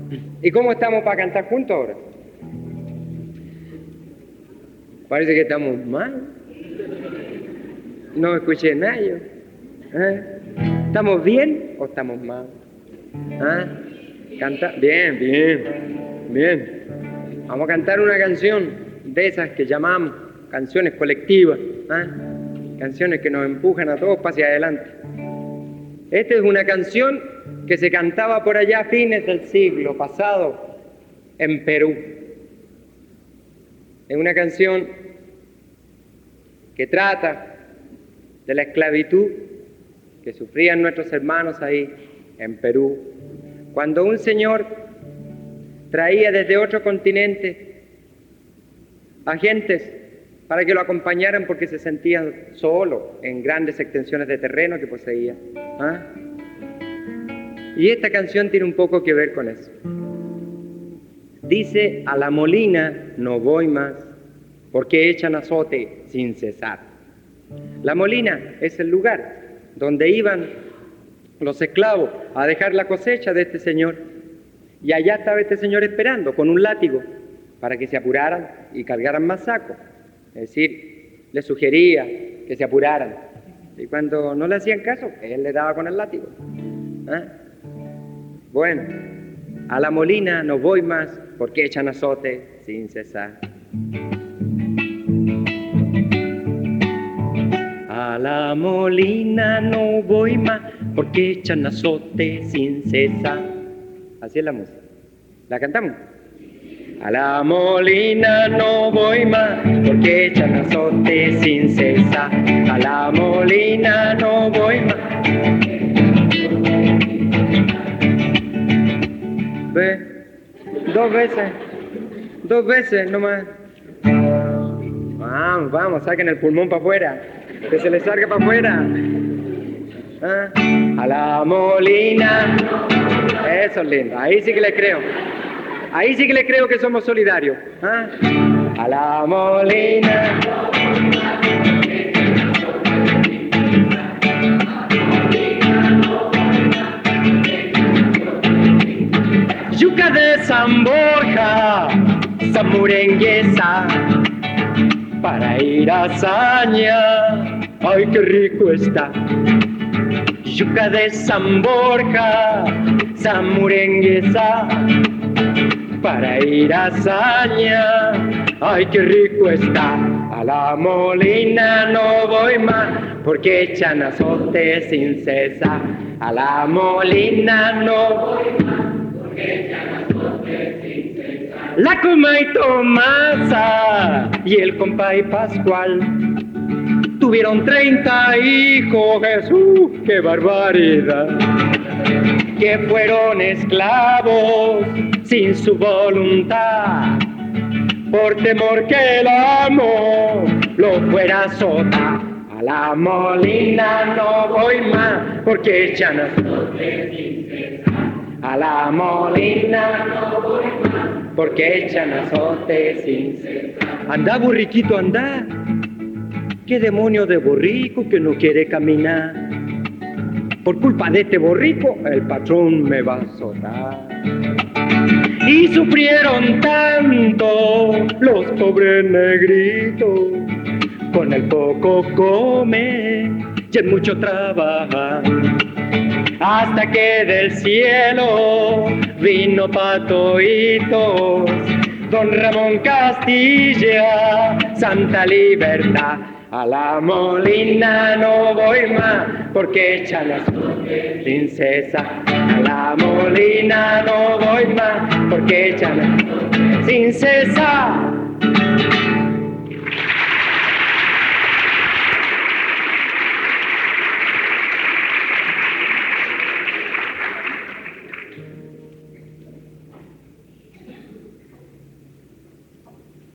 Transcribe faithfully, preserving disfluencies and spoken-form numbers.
¿Y cómo estamos para cantar juntos ahora? Parece que estamos mal. No escuché nada yo. ¿Eh? ¿Estamos bien o estamos mal? ¿Ah? Canta. Bien, bien, bien. Vamos a cantar una canción de esas que llamamos canciones colectivas. ¿Ah? Canciones que nos empujan a todos para hacia adelante. Esta es una canción que se cantaba por allá a fines del siglo pasado en Perú. Es una canción que trata de la esclavitud que sufrían nuestros hermanos ahí en Perú, cuando un señor traía desde otro continente agentes para que lo acompañaran porque se sentían solos en grandes extensiones de terreno que poseía. ¿Ah? Y esta canción tiene un poco que ver con eso. Dice: a la molina no voy más, porque echan azote sin cesar. La molina es el lugar donde iban los esclavos a dejar la cosecha de este señor. Y allá estaba este señor esperando con un látigo para que se apuraran y cargaran más sacos. Es decir, les sugería que se apuraran. Y cuando no le hacían caso, él le daba con el látigo. ¿Ah? Bueno, a la molina no voy más, porque echan azote sin cesar. A la molina no voy más, porque echan azote sin cesar. Así es la música. ¿La cantamos? A la molina no voy más, porque echan azote sin cesar. A la molina no voy más. ¿Ve? Dos veces. Dos veces nomás. Vamos, vamos, saquen el pulmón para afuera. Que se les salga para afuera. ¿Ah? A la molina. Eso es lindo. Ahí sí que les creo. Ahí sí que les creo que somos solidarios. ¿Ah? A la molina. Yuca de San Borja, zamurenguesa, para ir a Saña, ay qué rico está. Yuca de San Borja, zamurenguesa, para ir a Saña, ay qué rico está. A la molina no voy más, porque echan azote sin cesar. A la molina no voy más, porque echan azote sin cesar. La Coma y Tomasa y el compay Pascual tuvieron treinta hijos, Jesús, qué barbaridad, que fueron esclavos sin su voluntad, por temor que el amo lo fuera a azotar. A la molina no voy más, porque echan azote sin cesar. A la molina no voy más, porque echan azote sin cesar. Anda, burriquito, anda. ¿Qué demonio de borrico que no quiere caminar? Por culpa de este borrico, el patrón me va a azotar. Y sufrieron tanto los pobres negritos, con el poco comen y el mucho trabajar, hasta que del cielo vino patoitos, don Ramón Castilla, Santa Libertad. A la molina no voy más, porque echan azote sin cesar. A la molina no voy más, porque echan azote sin cesar.